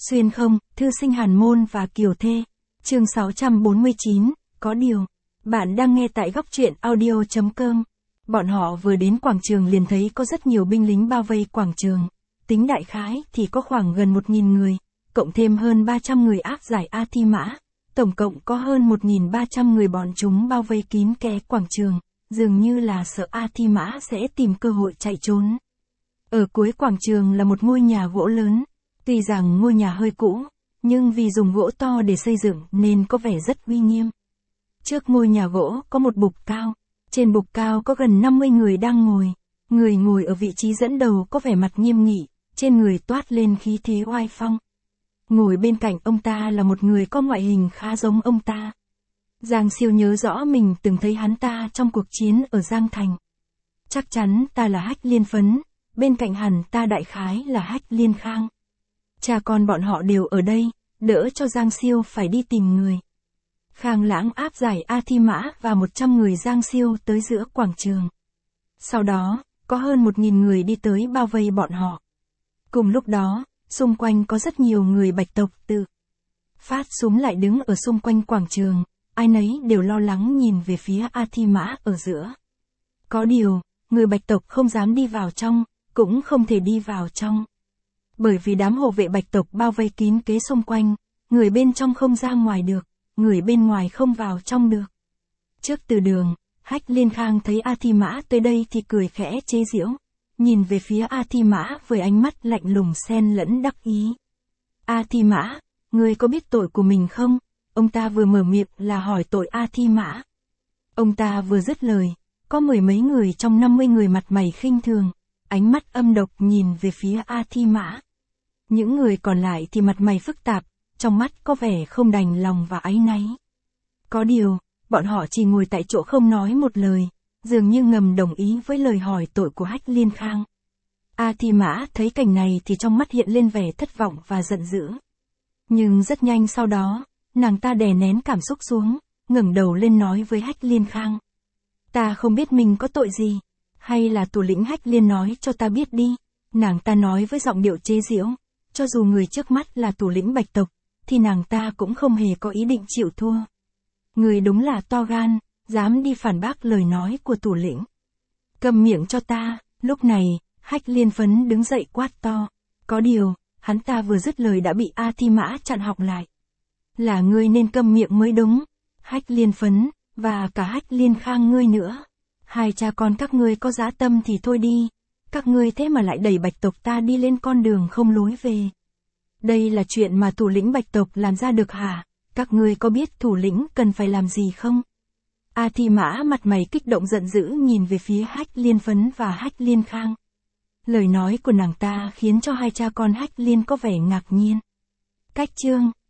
Xuyên không, thư sinh Hàn Môn và Kiều Thê. Chương 649, có điều. Bạn đang nghe tại góc truyện audio.com. Bọn họ vừa đến quảng trường liền thấy có rất nhiều binh lính bao vây quảng trường. Tính đại khái thì có khoảng gần 1.000 người, cộng thêm hơn 300 người áp giải A Thi Mã. Tổng cộng có hơn 1.300 người bọn chúng bao vây kín kẽ quảng trường, dường như là sợ A Thi Mã sẽ tìm cơ hội chạy trốn. Ở cuối quảng trường là một ngôi nhà gỗ lớn. Tuy rằng ngôi nhà hơi cũ, nhưng vì dùng gỗ to để xây dựng nên có vẻ rất uy nghiêm. Trước ngôi nhà gỗ có một bục cao. Trên bục cao có gần 50 người đang ngồi. Người ngồi ở vị trí dẫn đầu có vẻ mặt nghiêm nghị, trên người toát lên khí thế oai phong. Ngồi bên cạnh ông ta là một người có ngoại hình khá giống ông ta. Giang Siêu nhớ rõ mình từng thấy hắn ta trong cuộc chiến ở Giang Thành. Chắc chắn ta là Hách Liên Phấn, bên cạnh hắn ta đại khái là Hách Liên Khang. Cha con bọn họ đều ở đây, đỡ cho Giang Siêu phải đi tìm người. Khang Lãng áp giải A Thi Mã và 100 người Giang Siêu tới giữa quảng trường. Sau đó, có hơn 1.000 người đi tới bao vây bọn họ. Cùng lúc đó, xung quanh có rất nhiều người Bạch tộc tự phát súng lại đứng ở xung quanh quảng trường, ai nấy đều lo lắng nhìn về phía A Thi Mã ở giữa. Có điều, người Bạch tộc không dám đi vào trong, cũng không thể đi vào trong. Bởi vì đám hộ vệ Bạch tộc bao vây kín kế xung quanh, người bên trong không ra ngoài được, người bên ngoài không vào trong được. Trước từ đường, Hách Liên Khang thấy A Thi Mã tới đây thì cười khẽ chế giễu, nhìn về phía A Thi Mã với ánh mắt lạnh lùng xen lẫn đắc ý. A Thi Mã, ngươi có biết tội của mình không? Ông ta vừa mở miệng là hỏi tội A Thi Mã. Ông ta vừa dứt lời, có 10 mấy người trong 50 người mặt mày khinh thường, ánh mắt âm độc nhìn về phía A Thi Mã. Những người còn lại thì mặt mày phức tạp, trong mắt có vẻ không đành lòng và áy náy. Có điều, bọn họ chỉ ngồi tại chỗ không nói một lời, dường như ngầm đồng ý với lời hỏi tội của Hách Liên Khang. A Thi Mã thấy cảnh này thì trong mắt hiện lên vẻ thất vọng và giận dữ. Nhưng rất nhanh sau đó, nàng ta đè nén cảm xúc xuống, ngẩng đầu lên nói với Hách Liên Khang. Ta không biết mình có tội gì, hay là thủ lĩnh Hách Liên nói cho ta biết đi. Nàng ta nói với giọng điệu chế giễu, cho dù người trước mắt là thủ lĩnh Bạch tộc, thì nàng ta cũng không hề có ý định chịu thua. Người đúng là to gan, dám đi phản bác lời nói của thủ lĩnh. Câm miệng cho ta. Lúc này, Hách Liên Phấn đứng dậy quát to. Có điều, hắn ta vừa dứt lời đã bị A Thi Mã chặn họng lại. Là ngươi nên câm miệng mới đúng. Hách Liên Phấn, và cả Hách Liên Khang ngươi nữa. Hai cha con các ngươi có dã tâm thì thôi đi. Các ngươi thế mà lại đẩy Bạch tộc ta đi lên con đường không lối về. Đây là chuyện mà thủ lĩnh Bạch tộc làm ra được hả? Các ngươi có biết thủ lĩnh cần phải làm gì không? A Thi Mã mặt mày kích động giận dữ nhìn về phía Hách Liên Phấn và Hách Liên Khang. Lời nói của nàng ta khiến cho hai cha con Hách Liên có vẻ ngạc nhiên. Cách chương